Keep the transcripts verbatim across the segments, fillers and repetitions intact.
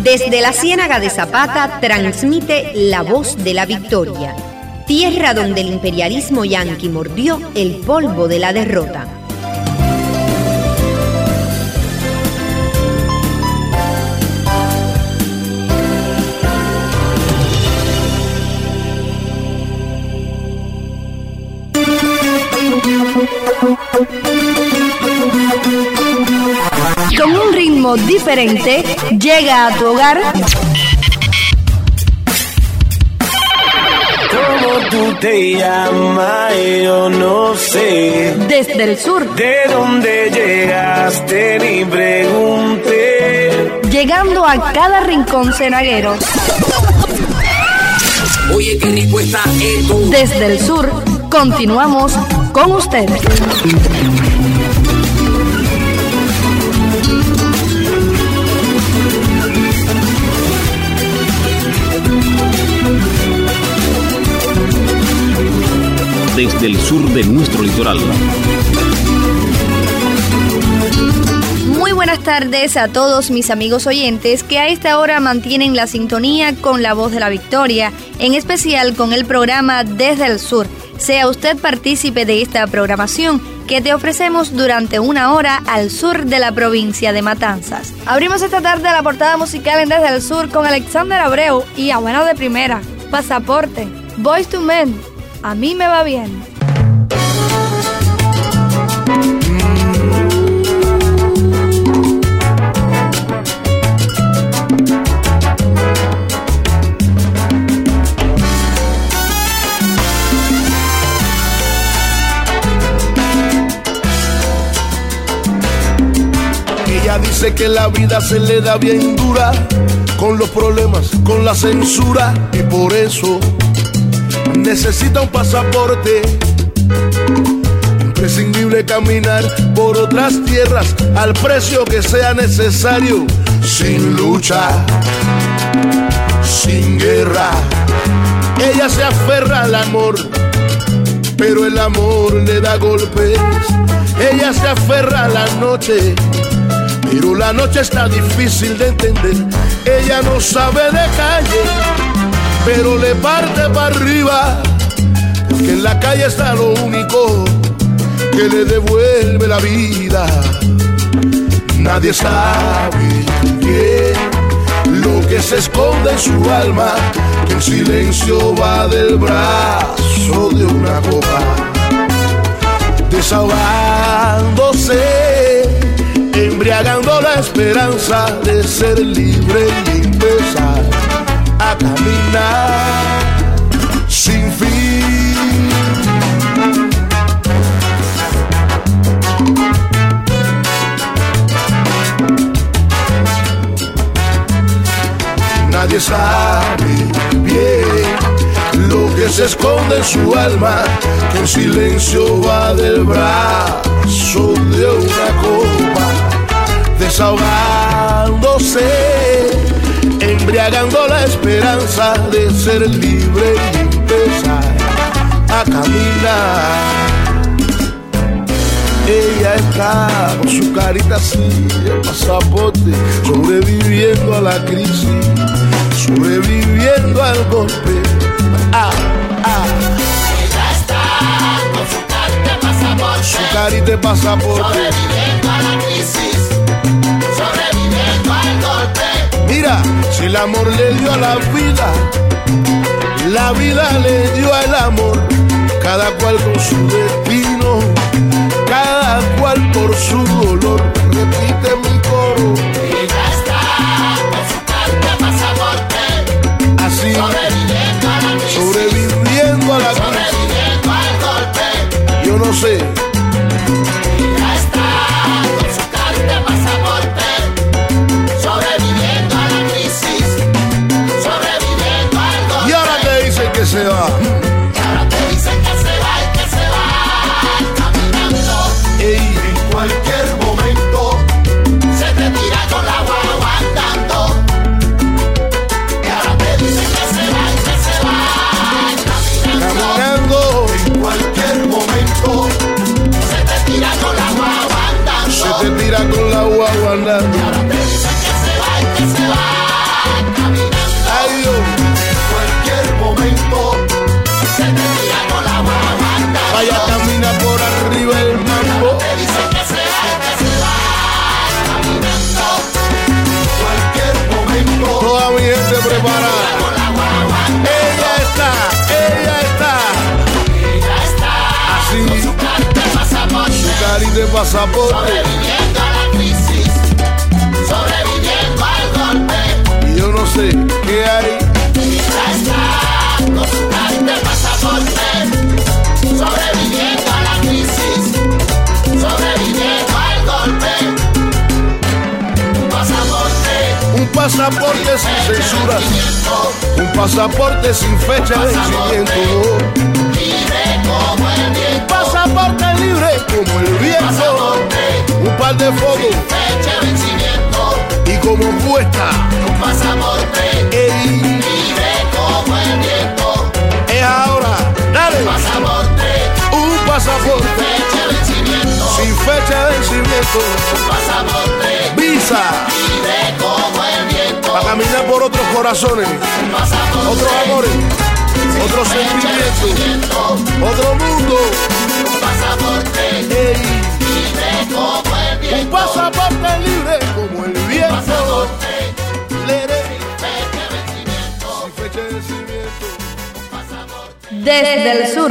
Desde la Ciénaga de Zapata transmite La Voz de la Victoria, tierra donde el imperialismo yanqui mordió el polvo de la derrota. Con un ritmo diferente, llega a tu hogar. ¿Cómo tú te llamas? Yo no sé. Desde el sur. ¿De dónde llegaste? Ni pregunté. Llegando a cada rincón cenaguero. Oye, qué rico está esto. Desde el sur, continuamos con ustedes. Desde el sur de nuestro litoral. Muy buenas tardes a todos mis amigos oyentes que a esta hora mantienen la sintonía con La Voz de la Victoria, en especial con el programa Desde el Sur. Sea usted partícipe de esta programación que te ofrecemos durante una hora al sur de la provincia de Matanzas. Abrimos esta tarde la portada musical en Desde el Sur con Alexander Abreu y a buena de primera, Pasaporte, Boyz two Men. A mí me va bien. Ella dice que la vida se le da bien dura, con los problemas, con la censura, y por eso necesita un pasaporte. Imprescindible caminar por otras tierras al precio que sea necesario, sin lucha, sin guerra. Ella se aferra al amor, pero el amor le da golpes. Ella se aferra a la noche, pero la noche está difícil de entender. Ella no sabe de calle, pero le parte para arriba, porque en la calle está lo único que le devuelve la vida. Nadie sabe bien lo que se esconde en su alma, que en silencio va del brazo de una copa, desahogándose, embriagando la esperanza de ser libre y empezar a caminar sin fin. Nadie sabe bien lo que se esconde en su alma, que en silencio va del brazo de una copa, desahogándose, embriagando la esperanza de ser libre y empezar a caminar. Ella está con su carita así, el pasaporte, sobreviviendo a la crisis, sobreviviendo al golpe. Ah, ah. Ella está con su carita de pasaporte, su carita de pasaporte, sobreviviendo a la crisis, sobreviviendo al golpe. Mira, si el amor le dio a la vida, la vida le dio al amor, cada cual con su destino, cada cual por su dolor. Repite mi coro. Ella está con su carta de pasaporte, así, sobreviviendo a la crisis, sobreviviendo a la crisis, sobreviviendo al golpe. Yo no sé. Ella está con su carta de pasaporte, sobreviviendo a la crisis, sobreviviendo al golpe. Y ahora te dicen que se va. En cualquier momento se te tira con la guagua andando, y ahora te dicen que se va, que se va caminando. Caminando. En cualquier momento Vaya, camina por arriba el mambo. Te dice que se va, que se va caminando. Cualquier momento. Toda mi gente preparada. Ella está, ella está. Ella está. Así. Con su carita de pasaporte. Su carita de pasaporte. Sobreviviendo a la crisis. Sobreviviendo al golpe. Y yo no sé qué hay. Ella está. Con su carita de pasaporte. Sobreviviendo a la crisis. Sobreviviendo al golpe. Un pasaporte. Un pasaporte sin censuras. Un pasaporte sin fecha de vencimiento. Libre como el viento. Un pasaporte libre como el viento. Un par de fotos. Fecha de vencimiento. Y como puesta. Un pasaporte. Ey. Libre como el viento. Es ahora. Dale. Pasaporte. Un pasaporte. Fecha de vencimiento. Sin fecha de vencimiento. Un pasaporte. Visa. Libre como el viento. Para caminar por otros corazones. Un pasaporte. Otros amores. Otros sentimientos. Otro mundo. Un pasaporte. Ey. Libre como el Un viento. pasaporte libre como el viento. Pasaporte. Lere. Fecha de vencimiento. Sin fecha de vencimiento. Desde el sur.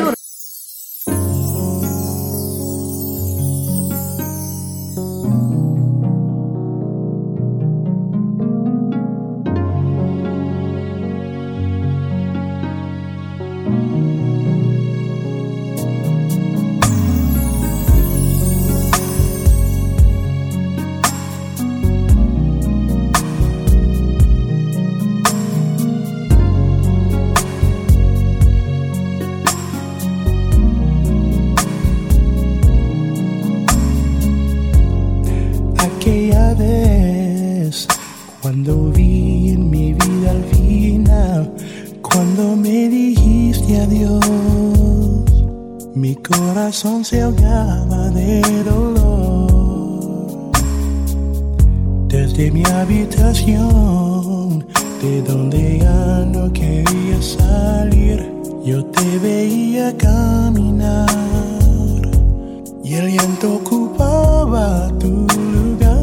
Aquella vez, cuando vi en mi vida al final, cuando me dijiste adiós, mi corazón se ahogaba de dolor. Desde mi habitación, de donde ya no quería salir, yo te veía caminar y el viento ocupaba tu lugar.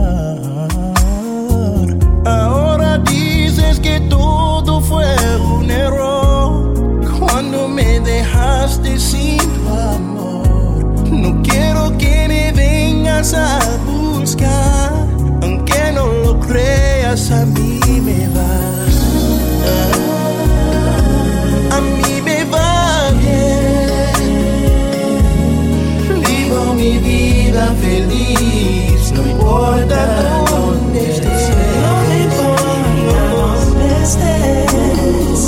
Ahora dices que todo fue un error cuando me dejaste sin tu amor. No quiero que me vengas a buscar, aunque no lo creas, a mí me va. A mí me va bien. Vivo mi vida feliz, no importa dónde estés. No me importa dónde estés.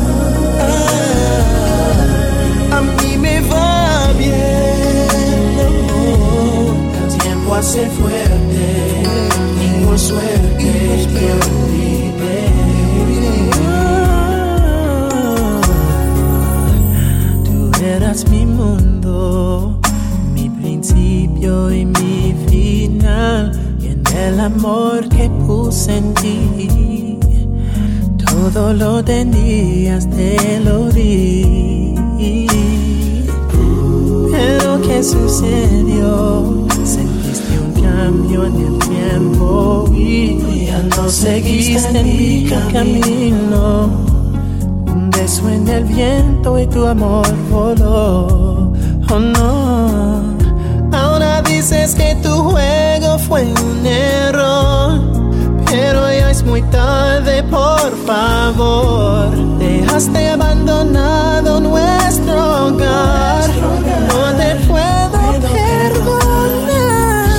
Ah, a mí me va bien. El tiempo hace fuerte y por suerte yo viviré. Tú eras mi mundo, mi principio y mi final, y en el amor que puse en ti, todo lo tenías, te lo di. Pero ¿qué sucedió? Sentiste un cambio en el tiempo y ya no seguiste en mi camino. Un beso en el viento y tu amor voló. Oh no. Ahora dices que tu juego fue un error, pero ya es muy tarde, por favor. Dejaste abandonado nuestro hogar. No te puedo perdonar.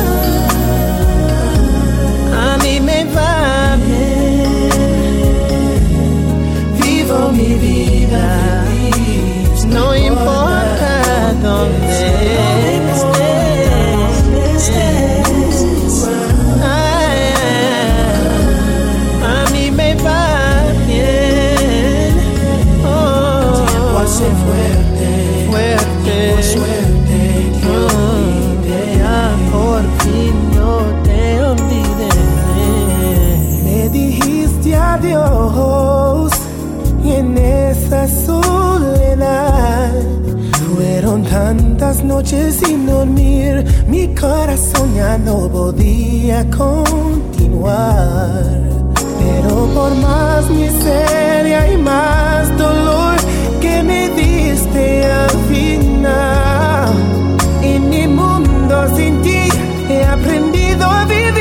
A mí me va bien. Vivo mi vida, no importa dónde estés. Ay, a mí me va bien. Oh. noches sin dormir, mi corazón ya no podía continuar. Pero por más miseria y más dolor que me diste al final, en mi mundo sin ti he aprendido a vivir.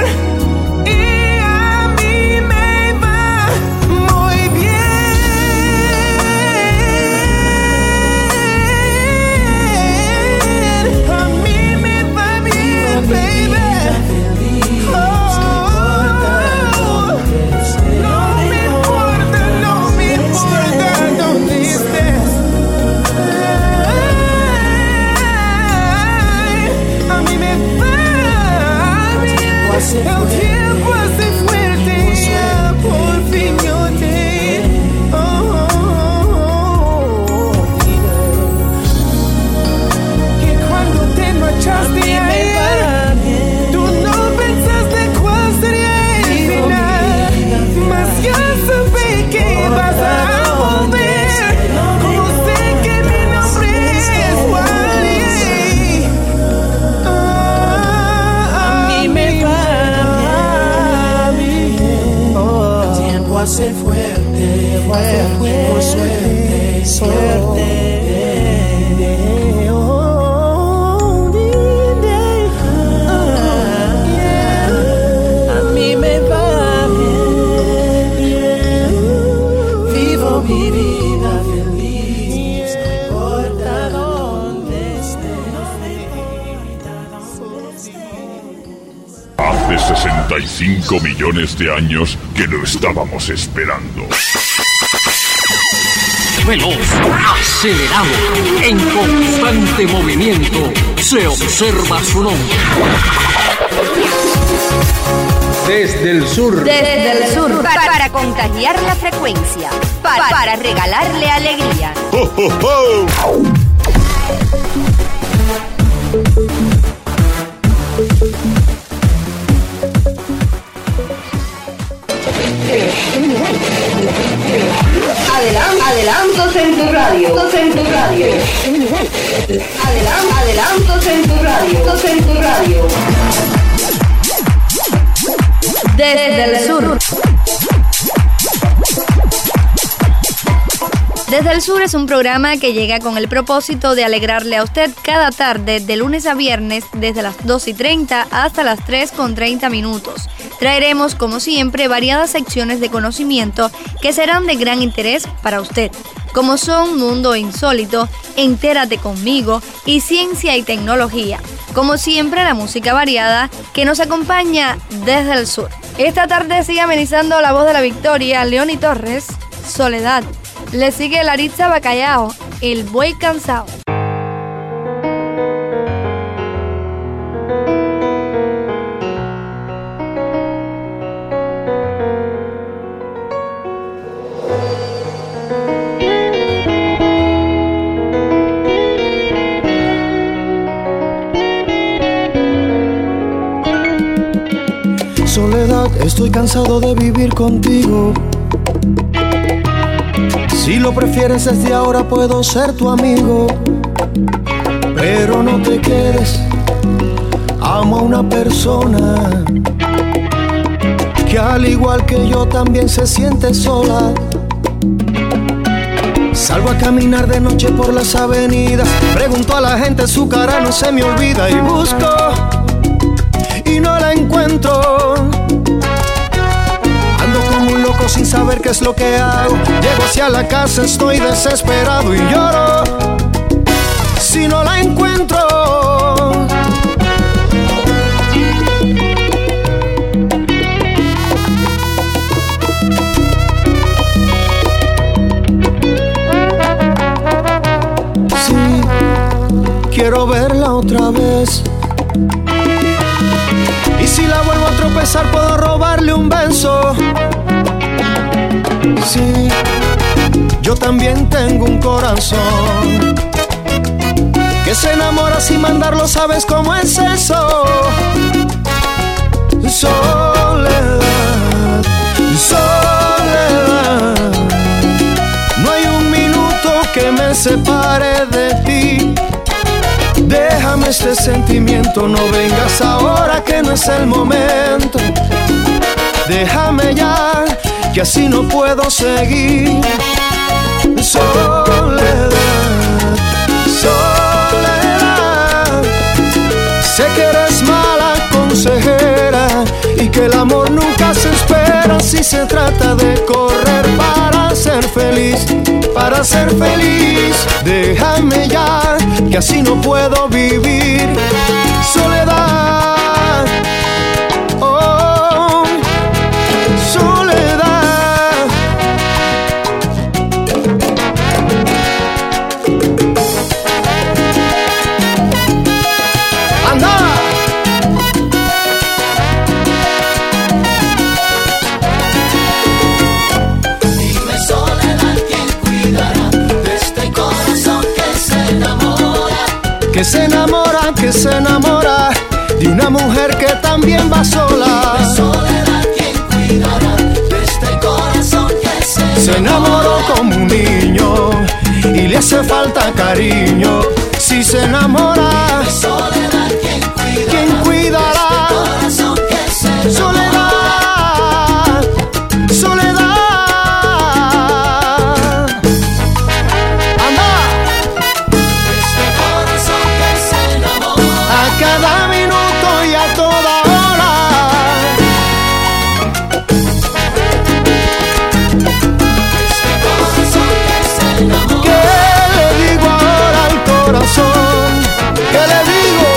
El tiempo hace fuerte, por fin yo te oh, oh, oh. Que cuando te marchaste ayer, tú no pensaste cuál sería el final, mas ya sabes que vas a volver. Como sé que mi nombre es Wally. A mí me va. Hace fuerte, fuerte, fuerte, suerte, suerte. Oh, yeah. A mí me va bien, vivo mi vida feliz, no importa dónde esté. Hace sesenta y cinco millones de años que lo estábamos esperando. Veloz, acelerado, en constante movimiento, se observa su nombre. Desde el sur. Desde el sur. Para, para contagiar la frecuencia. Para, para regalarle alegría. ¡Oh, oh, oh! Adelan- adelantos en tu radio. En tu radio. Adelan- adelantos en tu radio. En tu radio. Desde el sur. Desde el Sur es un programa que llega con el propósito de alegrarle a usted cada tarde de lunes a viernes desde las dos y treinta hasta las tres con treinta minutos. Traeremos como siempre variadas secciones de conocimiento que serán de gran interés para usted, como son Mundo Insólito, Entérate Conmigo y Ciencia y Tecnología. Como siempre, la música variada que nos acompaña desde el sur. Esta tarde sigue amenizando la voz de la victoria Leoni Torres, Soledad. Le sigue Laritza Bacallao, El Buey Cansado. Soledad, estoy cansado de vivir contigo. Si lo prefieres desde ahora puedo ser tu amigo, pero no te quedes. Amo a una persona que al igual que yo también se siente sola. Salgo a caminar de noche por las avenidas, pregunto a la gente, su cara no se me olvida. Y busco y no la encuentro. Ando como un loco sin saber qué es lo que hago. Llego hacia la casa, estoy desesperado y lloro si no la encuentro. Sí, quiero verla otra vez. Y si la vuelvo a tropezar puedo robarle un beso. Sí, yo también tengo un corazón que se enamora sin mandarlo, ¿sabes cómo es eso? Soledad, soledad, no hay un minuto que me separe de ti, de este sentimiento, no vengas ahora que no es el momento. Déjame ya, que así no puedo seguir. Soledad, soledad, sé que eres mala consejera y que el amor nunca se espera si se trata de correr para ser feliz, para ser feliz. Déjame ya, que así no puedo vivir. Soledad, oh, soledad. ¡Anda! Dime, soledad, ¿quién cuidará de este corazón que se enamora? Que se enamora, que se enamora de una mujer que también va sola. Dime, soledad, ¿quién cuidará de este corazón que se enamora? Se enamoró como un niño y le hace falta cariño. Si se enamora, Dime, soledad, ¿quién cuidará? ¿quién cuidará? De este corazón que se enamora? Soledad, soledad. Anda. Este corazón que se enamora. A cada minuto y a toda hora. Este corazón que se enamora. ¿Qué le digo ahora al corazón? ¿Qué le digo?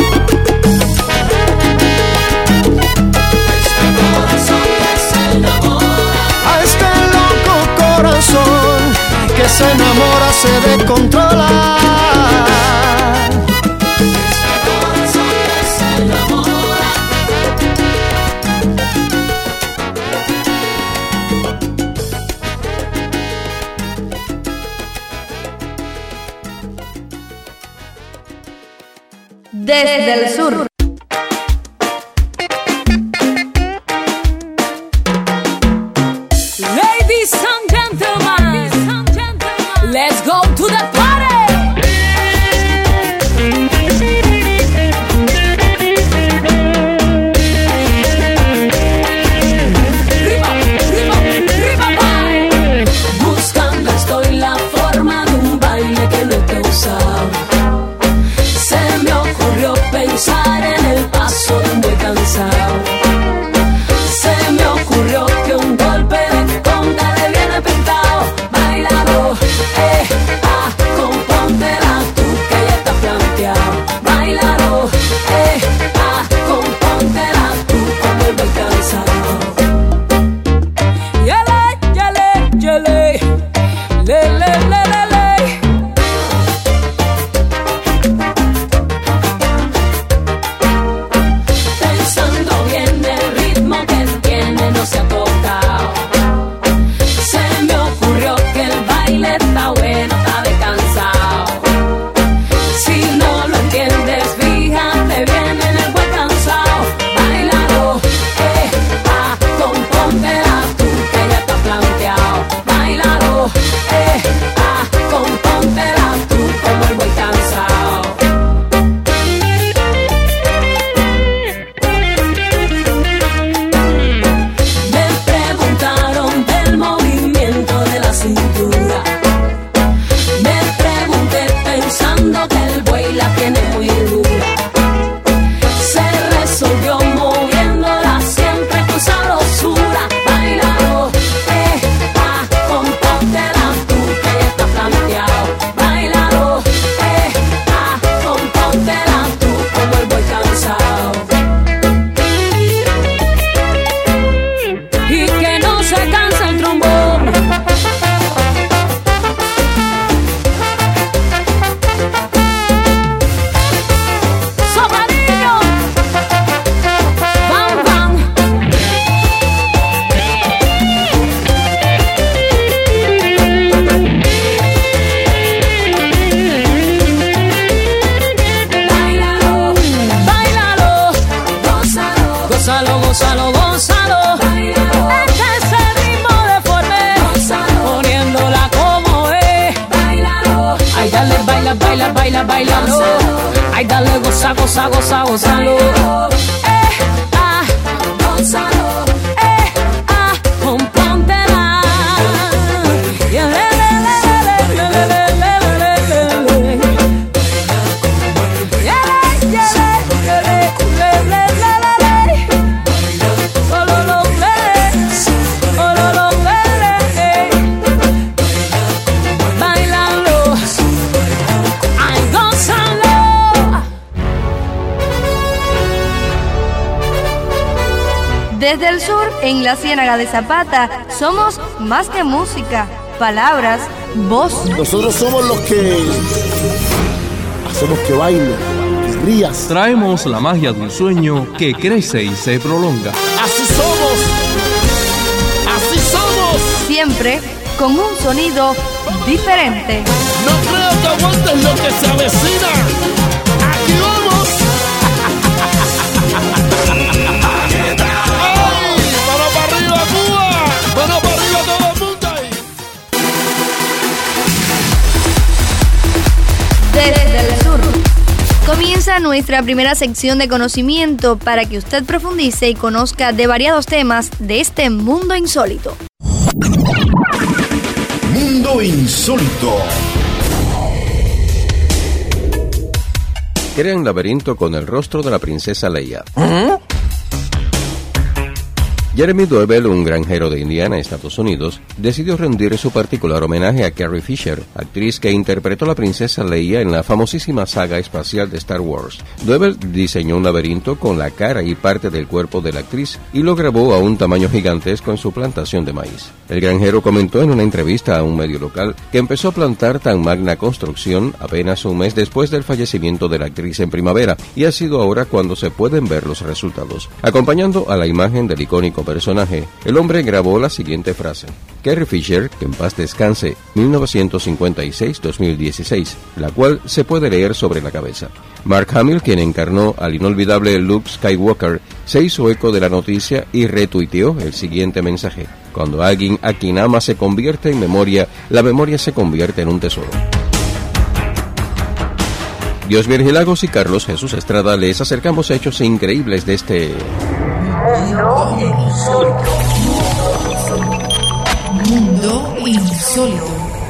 Este corazón que se enamora. A este loco corazón que se enamora, se descontrola. Este corazón que se enamora. Desde el sur. Ladies and gentlemen, let's go to the party. Arriba, arriba, arriba, bye. Buscando estoy la forma de un baile que no te he usado. Se me ocurrió pensar en el paso de un buey cansado. Se me ocurrió que un golpe de conga le viene pintado. Bailalo, eh, ah, compóntela tú que ya está planteado. Bailalo, eh, ah, compóntela tú como el buey cansado. Yele, yele, yele, le, le, le, le, le. Pensando bien el ritmo que tiene no se ha tocado. Se me ocurrió que el baile está bueno, está descansado. Si no lo entiendes, fíjate bien en el buen cansado. Bailalo, eh, ah, compóntela tú que ya está planteado. Bailalo, eh, ah, compóntela tú como el buen cansado. Me preguntaron del movimiento de la cintura. Me pregunté pensando que el buey la tiene muy dura. Se resolvió moviéndola siempre con sabrosura. Bailalo, eh, ah, compóntela tú que ya está planteado. Bailalo, eh, ah, compóntela tú como el buey cansado. Y que no se canse el trombón. Sopladillo, bam, bam. Bailalo, bailalo, gózalo, gózalo, gózalo, gózalo. Este es el ritmo deforme, poniéndola como es. Bailalo, ay dale, baila, baila, baila, bailalo. Ay, dale, goza, goza, goza, gózalo. Eh, ah, gózalo. Eh, ah, compóntela. Yeah, le, le, le, le, le, le, le, le, le, le, le. Yeah, le, yeah, le, le, le, le, le, le, le. Oh, lo, lo, le, oh, lo, lo, le, le. Bailalo. Ay, gózalo. Desde el sur, en la Ciénaga de Zapata, somos más que música, palabras, voz. Nosotros somos los que hacemos que baile, que rías. Traemos la magia de un sueño que crece y se prolonga. Así somos, así somos. Siempre con un sonido diferente. No creo que aguantes lo que se avecina. Aquí vamos. ¡Ay! ¡Mano para arriba, Cuba! ¡Mano para arriba todo el mundo ahí! Desde el sur. Comienza nuestra primera sección de conocimiento para que usted profundice y conozca de variados temas de este mundo insólito. Mundo insólito. Crean laberinto con el rostro de la princesa Leia. Jeremy Doebel, un granjero de Indiana, Estados Unidos, decidió rendir su particular homenaje a Carrie Fisher, actriz que interpretó a la princesa Leia en la famosísima saga espacial de Star Wars. Doebel diseñó un laberinto con la cara y parte del cuerpo de la actriz y lo grabó a un tamaño gigantesco en su plantación de maíz. El granjero comentó en una entrevista a un medio local que empezó a plantar tan magna construcción apenas un mes después del fallecimiento de la actriz en primavera, y ha sido ahora cuando se pueden ver los resultados. Acompañando a la imagen del icónico personaje, el hombre grabó la siguiente frase: Carrie Fisher, que en paz descanse, mil novecientos cincuenta y seis a dos mil dieciséis, la cual se puede leer sobre la cabeza. Mark Hamill, quien encarnó al inolvidable Luke Skywalker, se hizo eco de la noticia y retuiteó el siguiente mensaje: cuando alguien a quien ama se convierte en memoria, la memoria se convierte en un tesoro. Dios Virgilagos y Carlos Jesús Estrada les acercamos hechos increíbles de este... Mundo insólito. Mundo insólito.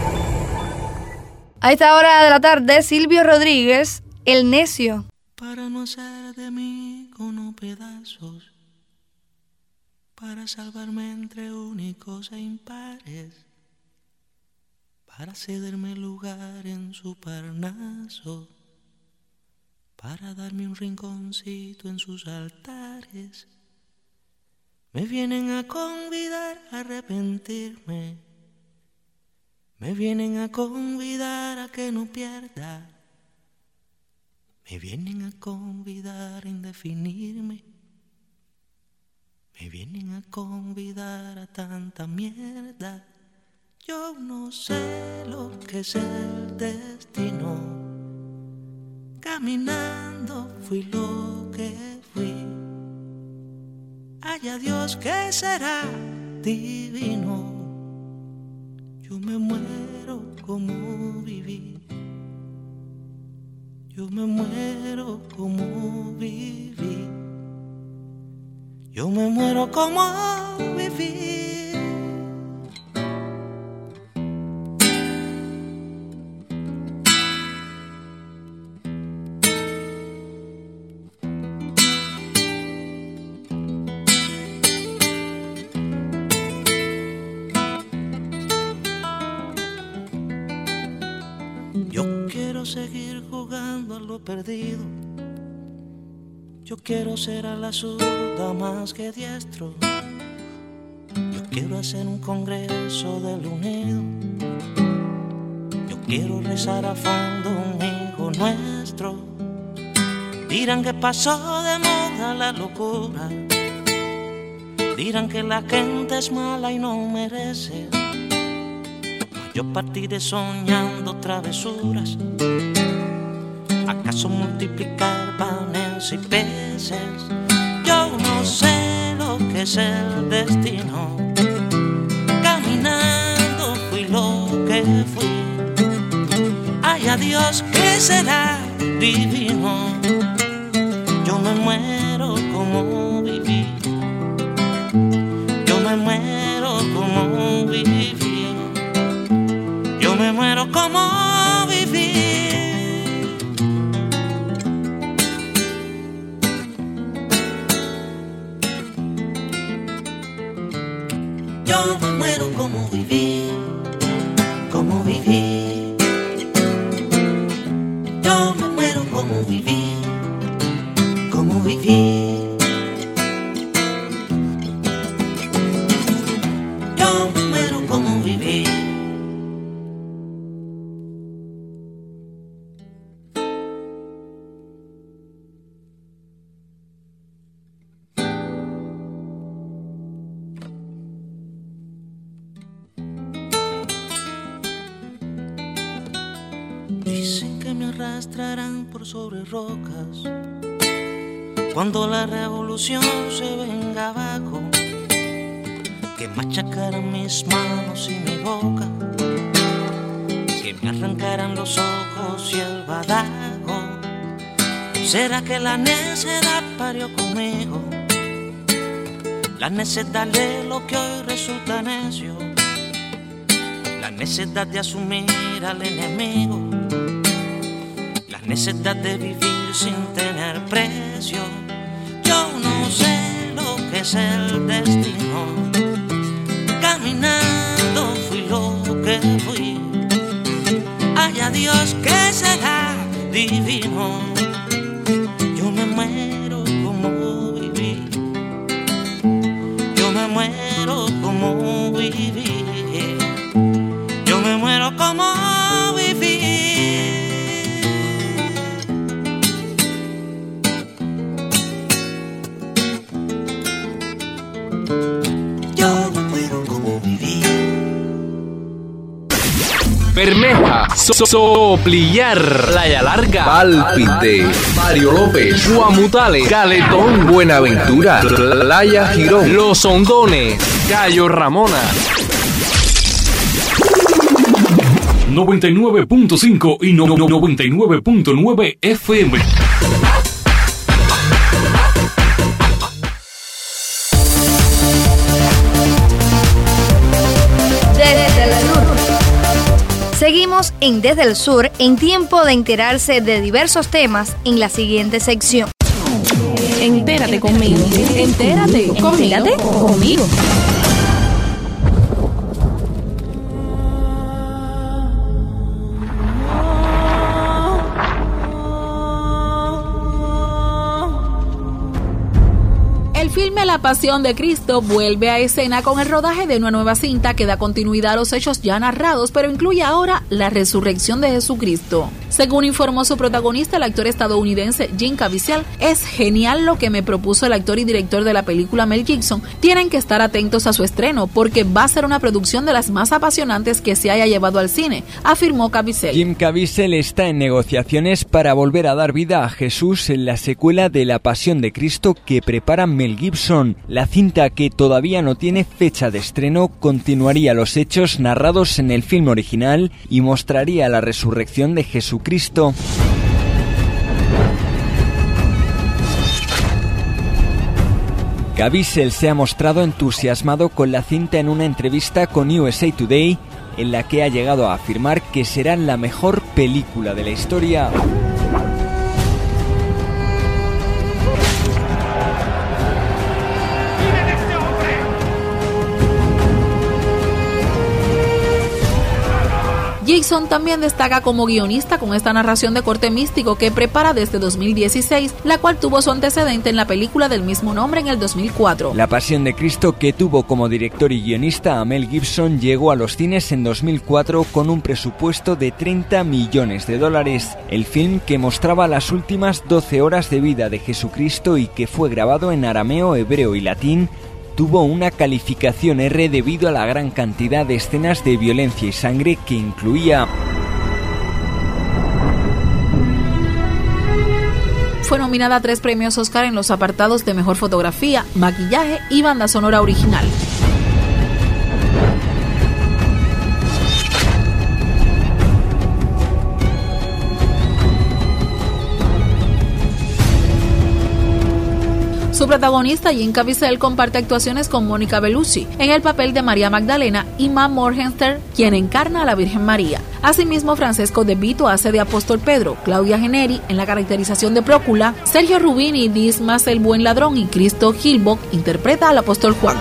A esta hora de la tarde, Silvio Rodríguez, El Necio. Para no hacer de mí cono pedazos, para salvarme entre únicos e impares, para cederme lugar en su Parnaso, para darme un rinconcito en sus altares. Me vienen a convidar a arrepentirme, me vienen a convidar a que no pierda, me vienen a convidar a indefinirme, me vienen a convidar a tanta mierda. Yo no sé lo que es el destino, caminando fui lo que fui. Haya Dios que será divino. Yo me muero como viví, yo me muero como viví, yo me muero como viví. Seguir jugando a lo perdido. Yo quiero ser a la zurda más que diestro. Yo quiero hacer un congreso del unido. Yo quiero rezar a fondo un hijo nuestro. Dirán que pasó de moda la locura. Dirán que la gente es mala y no merece. Yo partiré soñando travesuras. ¿Acaso multiplicar panes y peces? Yo no sé lo que es el destino. Caminando fui lo que fui. Ay, a Dios que será divino. cómo vivir. Yo me muero cómo vivir, cómo vivir. Yo me muero cómo vivir, cómo vivir. Yo me muero cómo vivir. Dicen que me arrastrarán por sobre rocas cuando la revolución se venga abajo, que machacaran mis manos y mi boca, que me arrancaran los ojos y el badajo. ¿Será que la necedad parió conmigo? La necedad de lo que hoy resulta necio, la necedad de asumir al enemigo, la necedad de vivir sin tener precio. Yo no sé lo que es el destino, caminando fui lo que fui. Haya Dios que será divino. Yo me muero como viví, yo me muero como viví, yo me muero como viví. Yo me muero como viví. Bermeja, so Soplillar, Playa Larga, Pálpite, Mario López, Guamutale, Caletón, Buenaventura, Playa Girón, Los Hondones, Cayo Ramona. noventa y nueve punto cinco y no, no, noventa y nueve punto nueve F M. Desde el sur. Seguimos en Desde el Sur, en tiempo de enterarse de diversos temas en la siguiente sección. Entérate conmigo. Entérate. Entérate conmigo. El filme La Pasión de Cristo vuelve a escena con el rodaje de una nueva cinta que da continuidad a los hechos ya narrados, pero incluye ahora la resurrección de Jesucristo. Según informó su protagonista, el actor estadounidense Jim Caviezel, es genial lo que me propuso el actor y director de la película Mel Gibson. Tienen que estar atentos a su estreno porque va a ser una producción de las más apasionantes que se haya llevado al cine, afirmó Caviezel. Jim Caviezel está en negociaciones para volver a dar vida a Jesús en la secuela de La Pasión de Cristo que prepara Mel Gibson. La cinta, que todavía no tiene fecha de estreno, continuaría los hechos narrados en el film original y mostraría la resurrección de Jesucristo. Caviezel se ha mostrado entusiasmado con la cinta en una entrevista con U S A Today, en la que ha llegado a afirmar que será la mejor película de la historia. Gibson también destaca como guionista con esta narración de corte místico que prepara desde dos mil dieciséis, la cual tuvo su antecedente en la película del mismo nombre en el dos mil cuatro. La Pasión de Cristo, que tuvo como director y guionista a Mel Gibson, llegó a los cines en dos mil cuatro con un presupuesto de treinta millones de dólares. El film, que mostraba las últimas doce horas de vida de Jesucristo y que fue grabado en arameo, hebreo y latín, tuvo una calificación R debido a la gran cantidad de escenas de violencia y sangre que incluía. Fue nominada a tres premios Oscar en los apartados de Mejor Fotografía, Maquillaje y Banda Sonora Original. Su protagonista, Jim Caviezel, comparte actuaciones con Mónica Bellucci en el papel de María Magdalena y Matt Morgenstern, quien encarna a la Virgen María. Asimismo, Francesco De Vito hace de Apóstol Pedro, Claudia Generi en la caracterización de Prócula, Sergio Rubini, Dismas el Buen Ladrón y Cristo Gilbert interpreta al Apóstol Juan.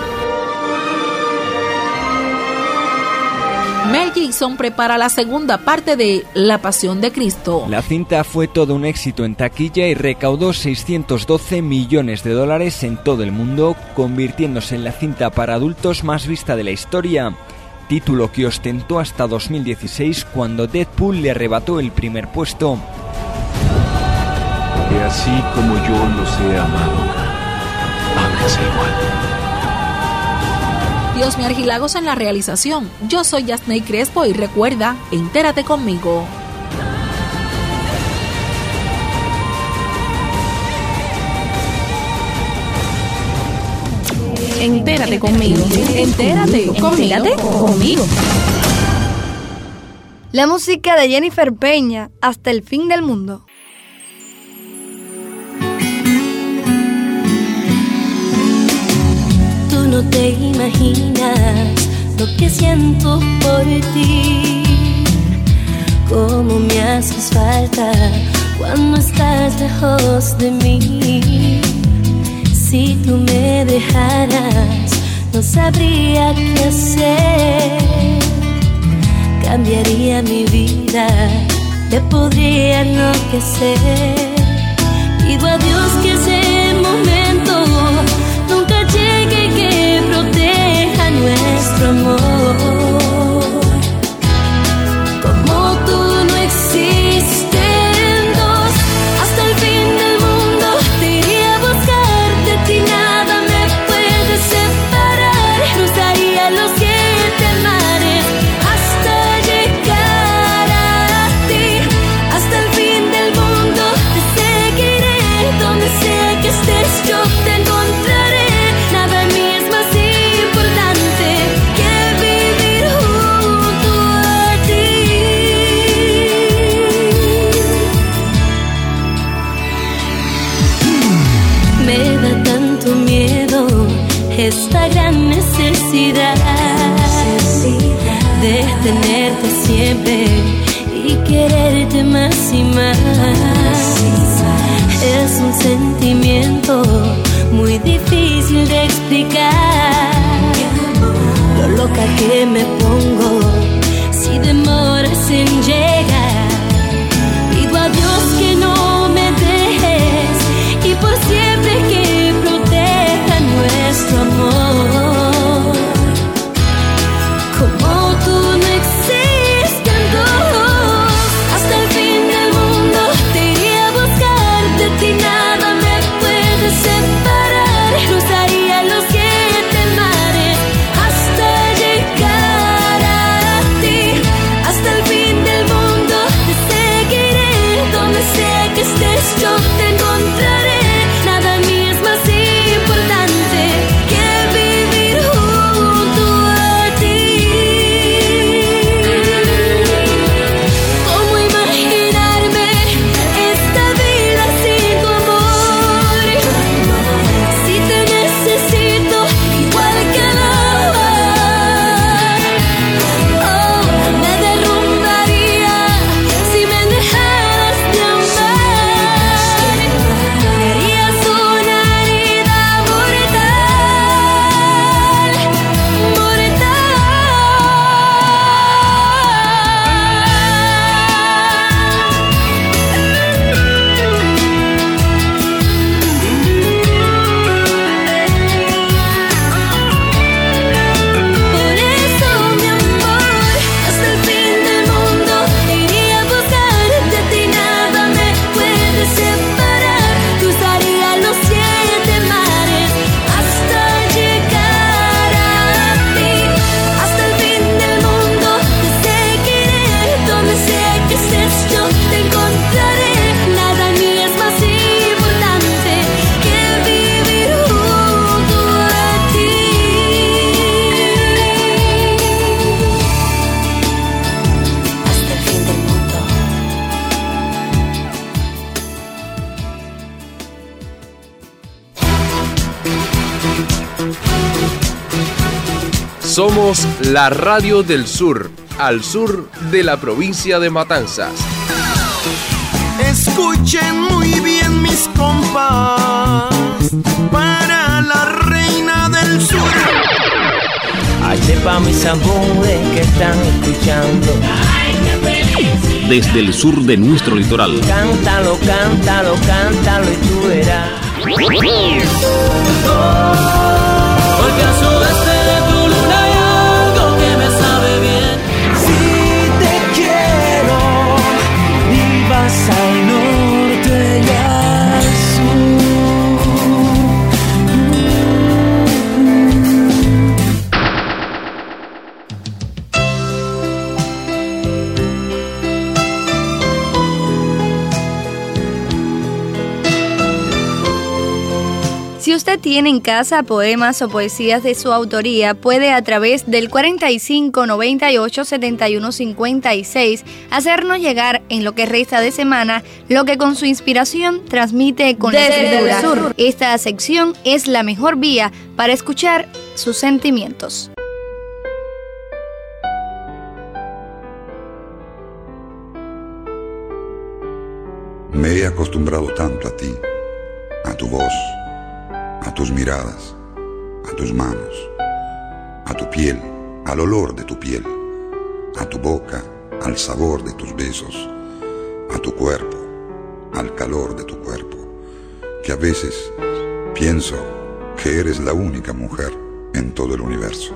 Mel Gibson prepara la segunda parte de La Pasión de Cristo. La cinta fue todo un éxito en taquilla y recaudó seiscientos doce millones de dólares en todo el mundo, convirtiéndose en la cinta para adultos más vista de la historia, título que ostentó hasta dos mil dieciséis cuando Deadpool le arrebató el primer puesto. Y así como yo los he amado, ámense igual. Diosmi Argilagos en la realización. Yo soy Yasney Crespo y recuerda, entérate conmigo. Entérate conmigo. Entérate. Entérate conmigo. La música de Jennifer Peña, Hasta el fin del mundo. No te imaginas lo que siento por ti, cómo me haces falta cuando estás lejos de mí. Si tú me dejaras, no sabría qué hacer, cambiaría mi vida, te podría enloquecer. Pido a Dios que ese momento nunca llegue, que proteja nuestro amor. Como tú no existen dos, hasta el fin del mundo te iré a buscar. De ti nada me puede separar. Cruzaría los siete mares hasta llegar a ti. Hasta el fin del mundo te seguiré. Donde sea que estés yo te encontraré. Nada en mí es más importante que vivir junto a ti. Me da tanto miedo esta gran necesidad de tenerte siempre y quererte más y más. Es un sentimiento muy difícil de explicar, lo loca que me pongo si demoras en llegar. Pido a Dios que no me dejes y por siempre que proteja nuestro amor. Como tú no existen dos, hasta el fin del mundo te iré a buscar. De ti nada me puede separar. Cruzaría los siete mares hasta llegar a ti. Hasta el fin del mundo Somos la radio del sur, al sur de la provincia de Matanzas. Escuchen muy bien mis compas, para la reina del sur. Este pa' mis amores que están escuchando. ¡Ay, qué feliz! Desde el sur de nuestro litoral. Cántalo, cántalo, cántalo y tú verás. Porque al sudeste de tu luna hay algo que me sabe bien. Si te quiero, vivas al norte y al sur. Si usted tiene en casa poemas o poesías de su autoría, puede a través del cuarenta y cinco, noventa y ocho, setenta y uno, cincuenta y seis hacernos llegar en lo que resta de semana lo que con su inspiración transmite con la escritura. Sur. Esta sección es la mejor vía para escuchar sus sentimientos. Me he acostumbrado tanto a ti, a tu voz, a tus miradas, a tus manos, a tu piel, al olor de tu piel, a tu boca, al sabor de tus besos, a tu cuerpo, al calor de tu cuerpo, que a veces pienso que eres la única mujer en todo el universo.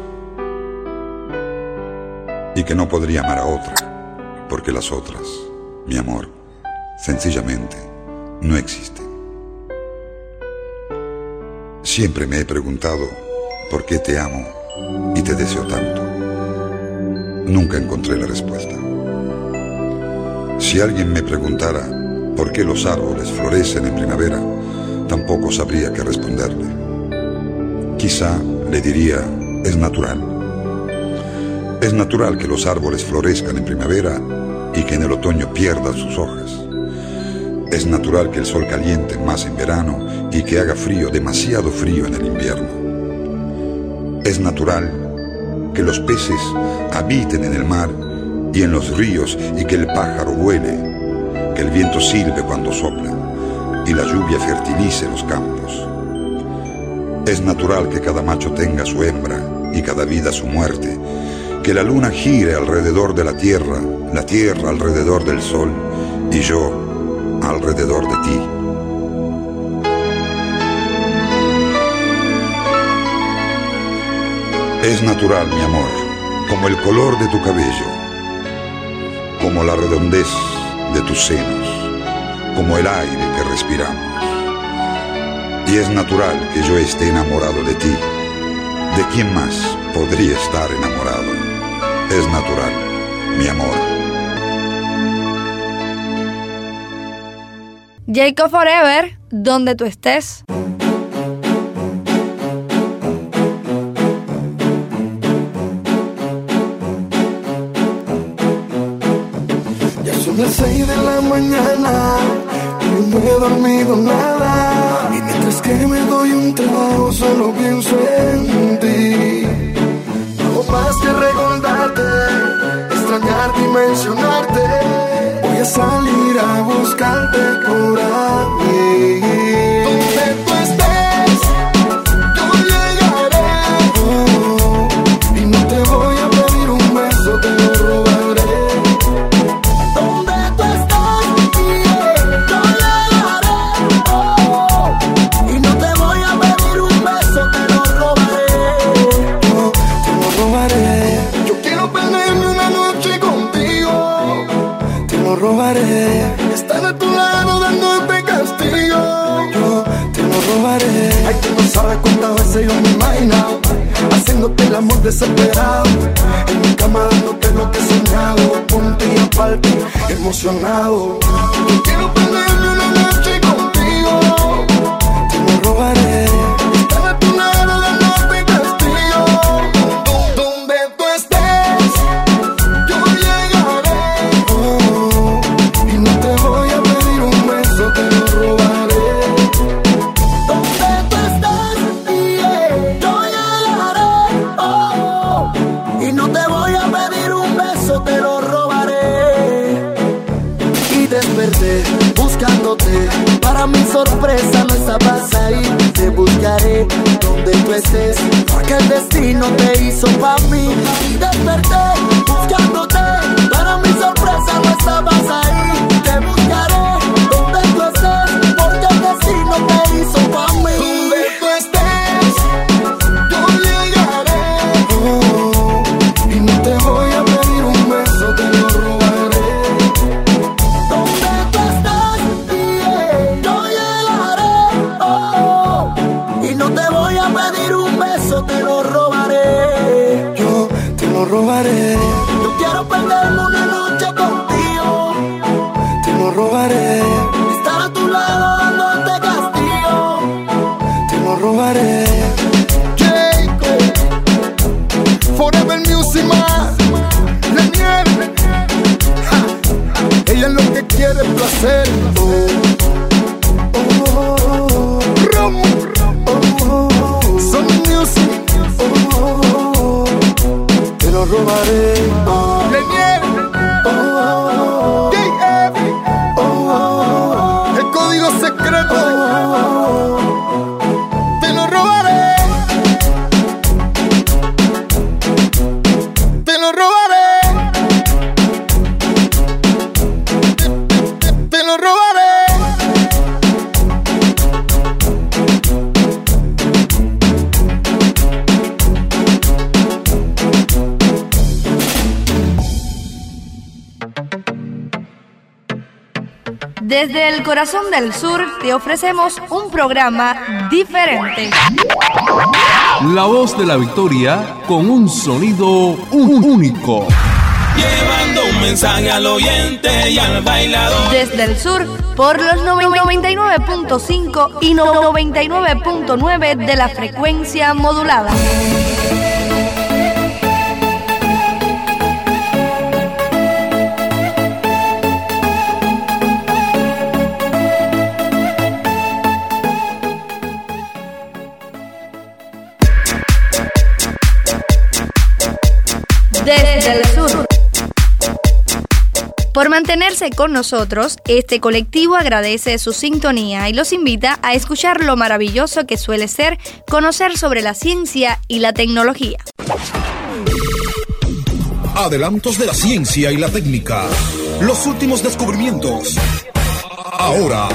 Y que no podría amar a otra, porque las otras, mi amor, sencillamente no existen. Siempre me he preguntado por qué te amo y te deseo tanto. Nunca encontré la respuesta. Si alguien me preguntara por qué los árboles florecen en primavera, tampoco sabría qué responderle. Quizá le diría, es natural. Es natural que los árboles florezcan en primavera y que en el otoño pierdan sus hojas. Es natural que el sol caliente más en verano y que haga frío, demasiado frío en el invierno. Es natural que los peces habiten en el mar y en los ríos y que el pájaro vuele, que el viento silbe cuando sopla y la lluvia fertilice los campos. Es natural que cada macho tenga su hembra y cada vida su muerte, que la luna gire alrededor de la tierra, la tierra alrededor del sol y yo alrededor de ti. Es natural, mi amor, como el color de tu cabello, como la redondez de tus senos, como el aire que respiramos. Y es natural que yo esté enamorado de ti. ¿De quién más podría estar enamorado? Es natural, mi amor. Jacob Forever, donde tú estés. Ya son las seis de la mañana y no he dormido nada. Y mientras que me doy un trago solo pienso en ti. No más que recordarte, extrañarte y mencionarte. Voy a salir a buscarte por ahí. Donde tú estés, yo llegaré. Oh, y no te voy a pedir un beso, te lo robaré. Donde tú estás, yeah, yo llegaré. Oh, y no te voy a pedir un beso, te lo robaré. Oh, te lo robaré. Yo quiero perderme una noche contigo. Te lo robaré. Estar a tu lado dándote castigo. Yo te lo robaré. Ay, tú no sabes cuántas veces yo me he imaginado haciéndote el amor desesperado. En mi cama dándote lo que he soñado. Ponte y aparte, emocionado. Yo quiero perderme una noche contigo. Te lo robaré. Estar a tu lado dándote castigo. Donde tú estés, yo llegaré. Oh, y no te voy a pedir un beso, te lo robaré. Donde tú estás, yeah, yo llegaré. Oh, Para mi sorpresa no estabas ahí. Te buscaré donde tú estés, porque el destino te hizo pa' mí. Y desperté buscándote. Para mi sorpresa no estabas ahí. Te buscaré donde tú estés, porque el destino te hizo pa' mí. Donde tú estés, yo llegaré. Oh, y no te voy a pedir un beso, te lo robaré. Donde tú estás, yeah, yo llegaré. Oh, y no te voy a pedir un beso, te lo robaré. Yo te lo robaré. Yo quiero perderme una noche contigo. Te lo robaré. Estar a tu lado dándote castigo. Te lo robaré. Jacob, Forever Music Man, Leniel. Ella es lo que quiere, placer. Oh, oh, oh, oh. Romo, oh, oh, oh. Son Music. Oh, oh, oh. Te lo robaré. Oh, Leniel. Oh, oh, oh. J F. Oh, oh, oh. El código secreto. Oh, oh, oh. Te lo robaré. Te lo robaré. Te, te, te lo robaré. Desde el corazón del sur te ofrecemos un programa diferente. La voz de la victoria con un sonido un- único. Llevando un mensaje al oyente y al bailador. Desde el sur por los noventa y nueve punto cinco y noventa y nueve punto nueve de la frecuencia modulada. Desde el sur. Por mantenerse con nosotros, este colectivo agradece su sintonía y los invita a escuchar lo maravilloso que suele ser conocer sobre la ciencia y la tecnología. Adelantos de la ciencia y la técnica. Los últimos descubrimientos. Ahora.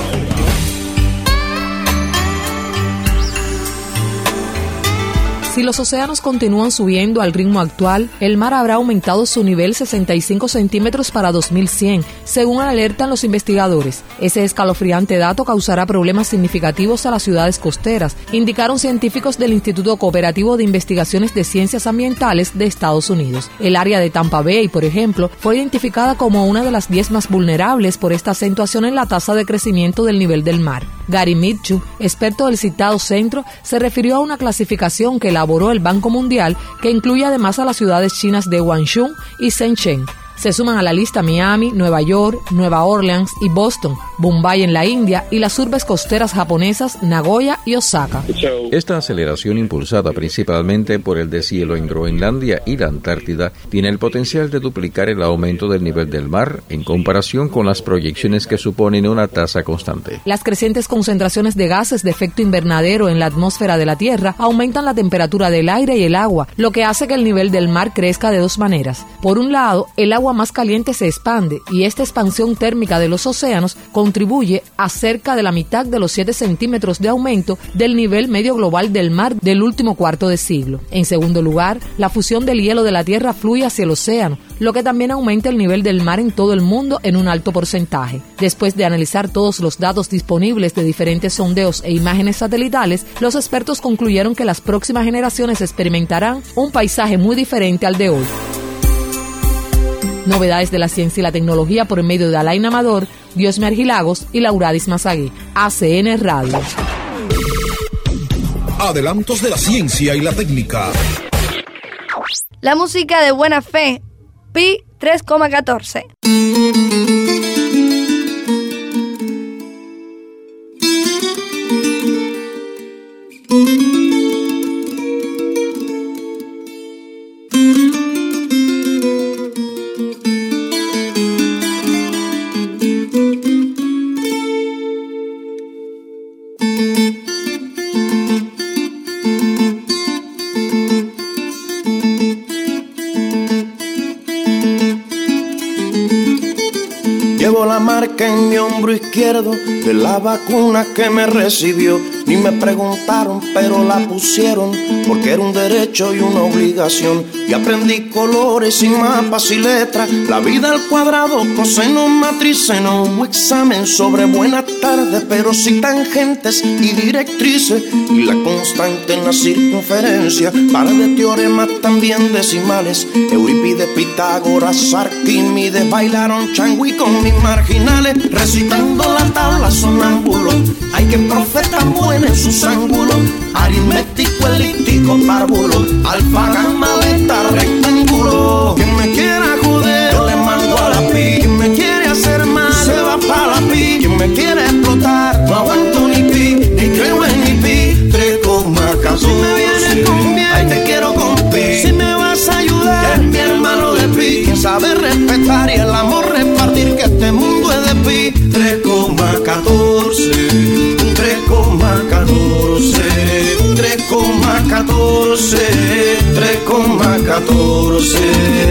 Si los océanos continúan subiendo al ritmo actual, el mar habrá aumentado su nivel sesenta y cinco centímetros para dos mil cien, según alertan los investigadores. Ese escalofriante dato causará problemas significativos a las ciudades costeras, indicaron científicos del Instituto Cooperativo de Investigaciones de Ciencias Ambientales de Estados Unidos. El área de Tampa Bay, por ejemplo, fue identificada como una de las diez más vulnerables por esta acentuación en la tasa de crecimiento del nivel del mar. Gary Mitchell, experto del citado centro, se refirió a una clasificación que elaboró el Banco Mundial que incluye además a las ciudades chinas de Guangzhou y Shenzhen. Se suman a la lista Miami, Nueva York, Nueva Orleans y Boston, Bombay en la India y las urbes costeras japonesas Nagoya y Osaka. Esta aceleración, impulsada principalmente por el deshielo en Groenlandia y la Antártida, tiene el potencial de duplicar el aumento del nivel del mar en comparación con las proyecciones que suponen una tasa constante. Las crecientes concentraciones de gases de efecto invernadero en la atmósfera de la Tierra aumentan la temperatura del aire y el agua, lo que hace que el nivel del mar crezca de dos maneras. Por un lado, el agua más caliente se expande y esta expansión térmica de los océanos contribuye a cerca de la mitad de los siete centímetros de aumento del nivel medio global del mar del último cuarto de siglo. En segundo lugar, la fusión del hielo de la Tierra fluye hacia el océano, lo que también aumenta el nivel del mar en todo el mundo en un alto porcentaje. Después de analizar todos los datos disponibles de diferentes sondeos e imágenes satelitales, los expertos concluyeron que las próximas generaciones experimentarán un paisaje muy diferente al de hoy. Novedades de la ciencia y la tecnología por medio de Alain Amador, Diosme Argilagos y Lauradis Mazagué. A C N Radio. Adelantos de la ciencia y la técnica. La música de buena fe, Pi tres coma catorce. marca en mi hombro izquierdo de la vacuna que me recibió. Ni me preguntaron, pero la pusieron porque era un derecho y una obligación. Y aprendí colores y mapas y letras, la vida al cuadrado, coseno, matriceno. Un examen sobre buenas tardes, pero sí tangentes y directrices. Y la constante en la circunferencia, par de teoremas también decimales. Eurípides, Pitágoras, Arquímedes bailaron changüí con mis marginales. Recitando la tabla sonámbulo, hay que profetas buenos en sus ángulos. Aritmético, elíptico, párvulo, alfa, gamma, beta, rectángulo. Quien me quiera joder, yo le mando a la pi. Quien me quiere hacer mal, se va pa' la pi. Quien me quiere explotar, no aguanto ni pi, ni creo en ni pi. Tres coma catorce. Si me viene con bien, ay, te quiero con pi. Si me vas a ayudar, es mi hermano de pi. Quien sabe respetar y el amor repartir, que este mundo es de pi. Tres coma catorce, tres coma catorce, tres coma catorce, tres coma catorce.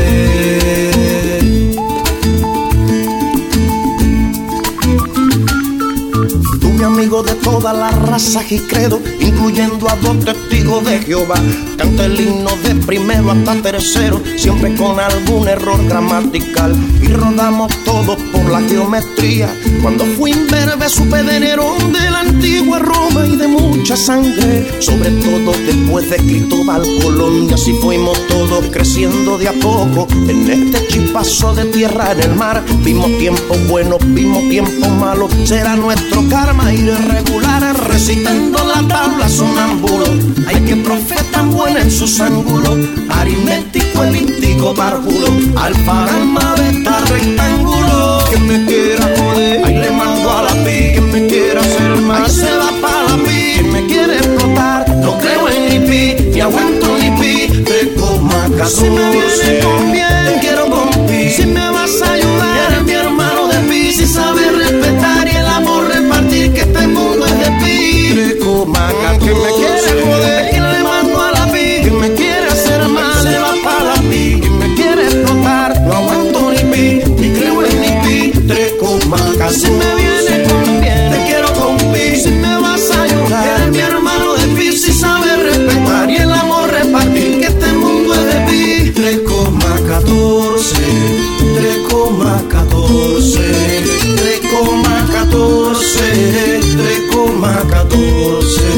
Tuve amigos de todas las razas y credos, incluyendo a dos testigos de Jehová. Canté el himno de primero hasta tercero, siempre con algún error gramatical. Y rodamos todos por la geometría. Cuando fui imberbe supe de Nerón, de la antigua Roma y de mucha sangre. Sobre todo después de Cristóbal Colón. Y así fuimos todos creciendo de a poco en este chispazo de tierra en el mar. Vimos tiempos buenos, vimos tiempos malos. Será nuestro karma ir irregular, recitando la tabla sonámbulo. Hay que profetas buenos en sus ángulos. Aritmético, elíptico, párvulo, alfa, gamma, beta, rectángulo. Quien me quiera joder, ahí le mando a la pi. Quien me quiera hacer mal, ahí se va pa' la pi. Quien me quiere explotar, no creo en ni pi, ni aguanto ni pi. Tres coma catorce. Si me viene con bien, quiero con pi. Si me vas a ayudar, eres mi hermano de pi. Si sabes respetar y el amor repartir, que este mundo es de pi. Tres coma catorce. Quien me quiere joder, quien le mando a la pi. Quien me quiere hacer mal, se va pa' la pi. Quien me quiere explotar, no aguanto ni pi, ni creo en ni pi. Tres coma catorce. Si me viene con bien, te quiero con pi. Si me vas a ayudar, eres mi hermano de pi. Si sabes respetar y el amor repartir, que este mundo es de pi. Tres coma catorce, tres coma catorce, tres coma catorce, tres coma catorce.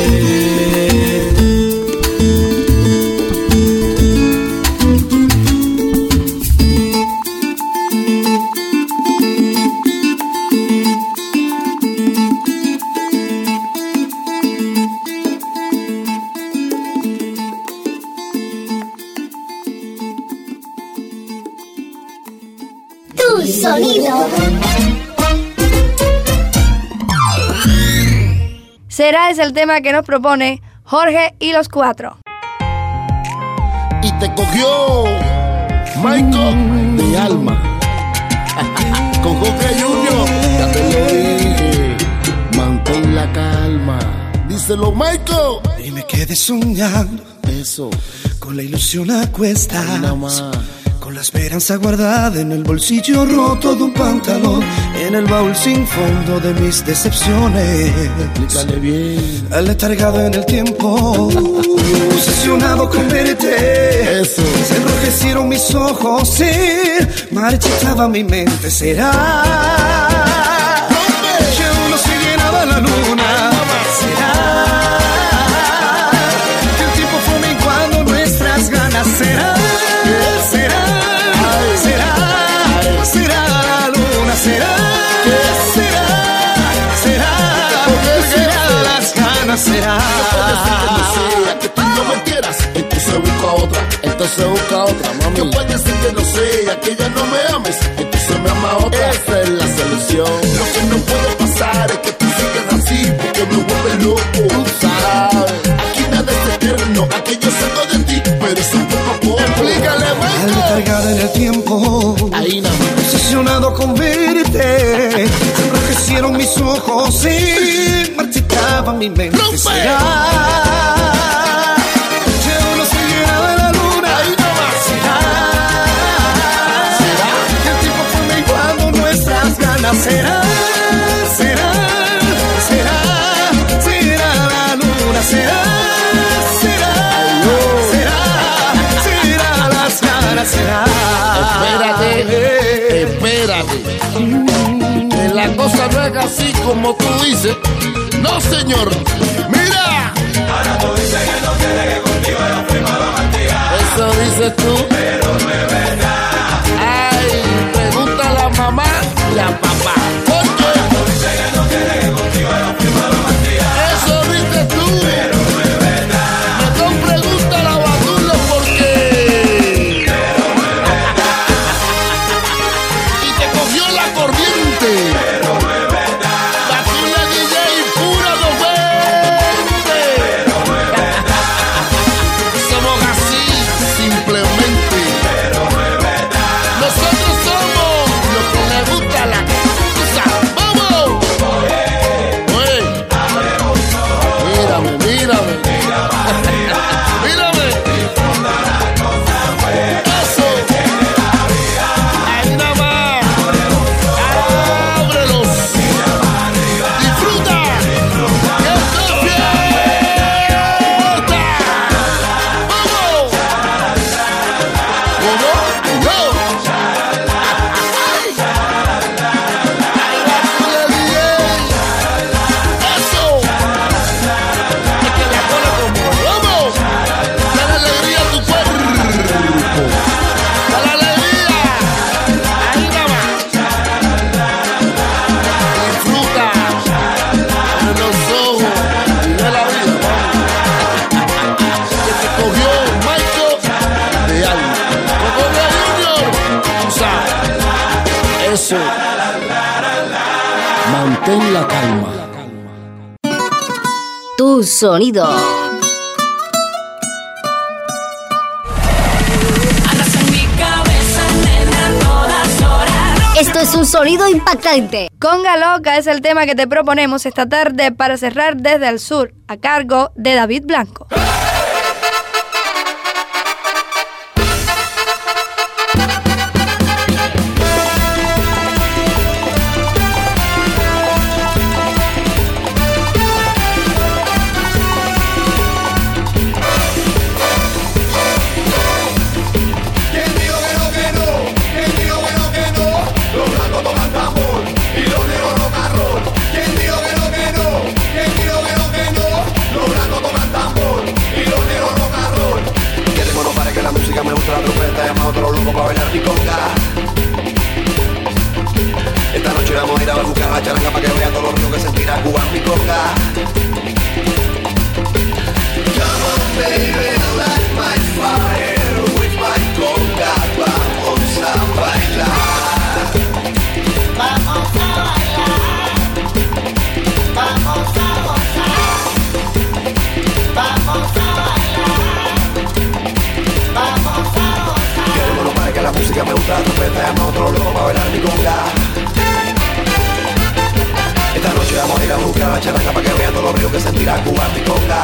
Sonido. Será es el tema que nos propone Jorge y los Cuatro. Y te cogió Michael, mi alma. Con Jorge Junior, ya te lo dije. Mantén la calma. Díselo, Michael. Y me quedé soñando. Eso. Con la ilusión a cuestas. Con la esperanza guardada en el bolsillo roto de un pantalón, en el baúl sin fondo de mis decepciones. Explícale bien. Aletargado en el tiempo, obsesionado con verte. Eso. Se enrojecieron mis ojos, se marchitaba mi mente. Será que aún no se llenaba la luna. Será que el tiempo fue menguando nuestras ganas. Será. Será. Que tú no me quieras, entonces busca otra, entonces busca otra, mami. Que puede ser que no sea, que ya no me ames, entonces me ama otra. Esa es la solución. Lo que no puede pasar es que tú sigas así, porque me vuelve loco. Tú sabes, aquí nada es eterno, aquí yo salgo de ti, pero es un poco a poco. Explícale, al cargar en el tiempo, ahí nada más. Obsesionado con verte, enrojecieron mis ojos y marchitaba mi mente. ¡Rompe! Será que aún no se llenaba la luna. Ahí nomás. Será, será que el tiempo fue menguando nuestras ganas. luna será, será, será, será la luna, será, será, será, será las caras, será. Espérate, espérate. Que la cosa no es así como tú dices. No, señor. Mira. Ahora tú dices que no quieres que contigo la prima va a mastigar. Eso dices tú. Pero no es verdad. Ay, pregunta a la mamá y a papá. ¿Por qué? Ahora tú dices que no quieres que contigo la prima va a mastigar. Eso dices tú. Pero no es verdad. Mejor pregunta a la Batulo por qué. Pero no es verdad. Y te cogió la corriente. Pero no es verdad. Batulo D J pura dos veinte. Pero no es verdad. Somos así, simplemente. Pero no es verdad. Nosotros somos lo que le gusta a la cosa. ¡Vamos! Oye, Oye, abre los ojos. mírame, mírame. Mira para arriba. Mírame. Disfruta la cosa buena. Eso. Tiene la vida. Ahí nada más. Abre los ojos. Ábrelos. Mira para arriba. Disfruta. Disfruta ¡Que esto es fiesta! ¡Vamos! ¿Cómo? ¡No! ¡Ahí va tu D J! ¡Eso! Es que la pone como ¡vamos! ¡Dale alegría a tu cuerpo! ¡Dale alegría! ¡Ahí nada más! Disfruta de los ojos de la vida, vamos. Que te cogió Michael de algo. Colombia Junior, tú sabes. Eso. Mantén la calma. Tu sonido. Andas en mi cabeza, nena, a todas horas. Esto es un sonido impactante. Conga Loca es el tema que te proponemos esta tarde para cerrar desde el sur, a cargo de David Blanco. ¿Quién dijo que no, que no? ¿Quién dijo que no, que no? Los blancos toman tambor y los negros rock and roll. ¿Quién dijo que no, que no? ¿Quién dijo que no, que no? Los blancos toman tambor y los negros rock and roll. Que ritmo no pare, que la música me gusta, la trompeta llama a otro loco para bailar piconga. Esta noche vamos a ir a buscar la charanga para que vean todos los ríos que sentirá Cuba en piconga. Come on baby, light my fire with my conga. Vamos a bailar. Vamos a bailar, vamos a gozar, vamos a bailar, vamos a gozar. Que ritmo no pare, que la música me gusta, la trompeta llama a otro loco para bailar piconga. Esta noche vamos a ir a buscar la charanga para que vean todos los ríos que sentirá Cuba en piconga.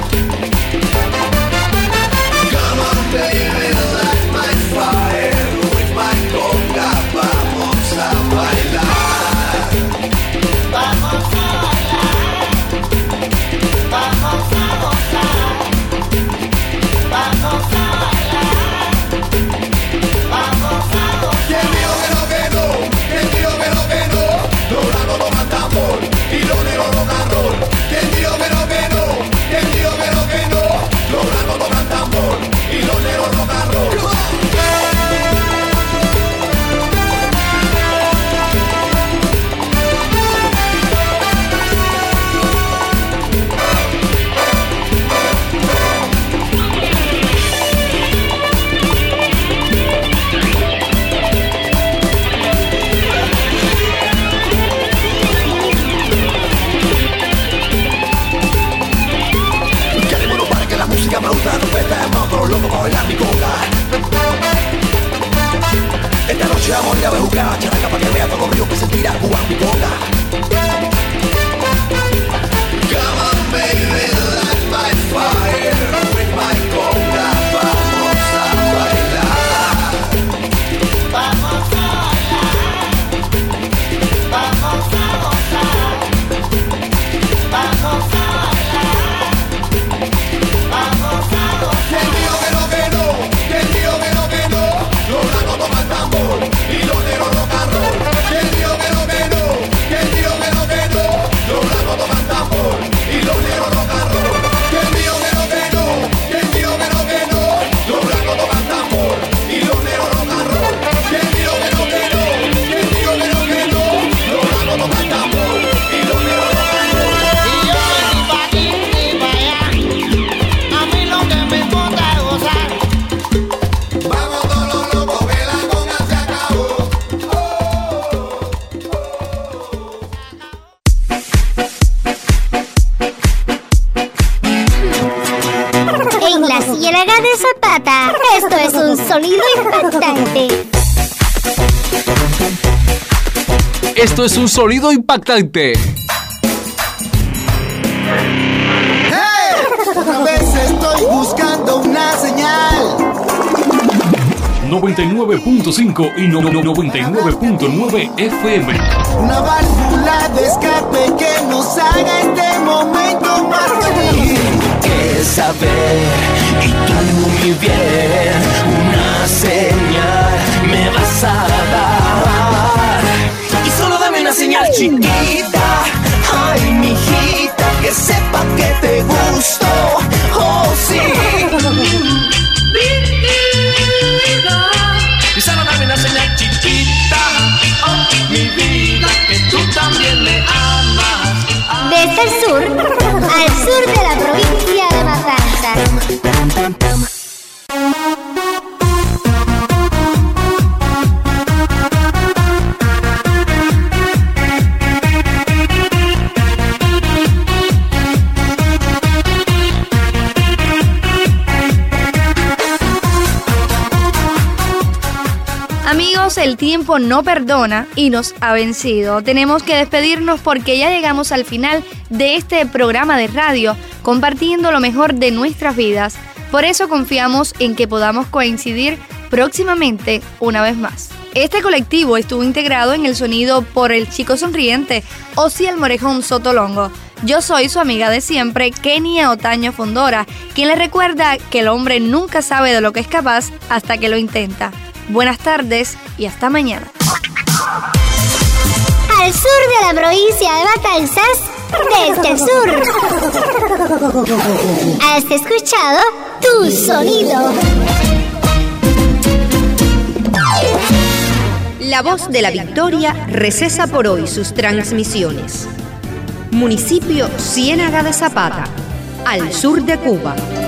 Come on baby, light my fire with my conga. Vamos a bailar. Vamos a bailar, vamos a gozar, vamos a bailar, vamos a gozar. ¿Quién dijo que no, que no? ¿Quién dijo que no, que no? Los blancos toman tambor y los negros rock and roll. ¿Quién dijo que no, que no? ¿Quién dijo Esto es un sonido impactante. Esto es un sonido impactante. ¡Hey! Otra vez estoy buscando una señal. noventa y nueve punto cinco y no, no, noventa y nueve punto nueve F M. Una válvula de escape que nos haga este momento más feliz. Que saber y tú mi bien, una señal me vas a dar. Y solo dame una señal chiquita, ay mijita, que sepa que te gusto, oh sí. Y solo dame una señal chiquita, oh mi vida, que tú también me amas. Desde el sur, al sur de la provincia de Matanzas. Amigos, el tiempo no perdona y nos ha vencido. Tenemos que despedirnos porque ya llegamos al final de este programa de radio, compartiendo lo mejor de nuestras vidas. Por eso confiamos en que podamos coincidir próximamente una vez más. Este colectivo estuvo integrado en el sonido por el chico sonriente, Osiel Morejón Sotolongo. Yo soy su amiga de siempre, Kenia Otaño Fondora, quien le recuerda que el hombre nunca sabe de lo que es capaz hasta que lo intenta. Buenas tardes y hasta mañana. Al sur de la provincia de Matanzas, desde el sur. Has escuchado Tu Sonido. La Voz de la Victoria recesa por hoy sus transmisiones. Municipio Ciénaga de Zapata, al sur de Cuba.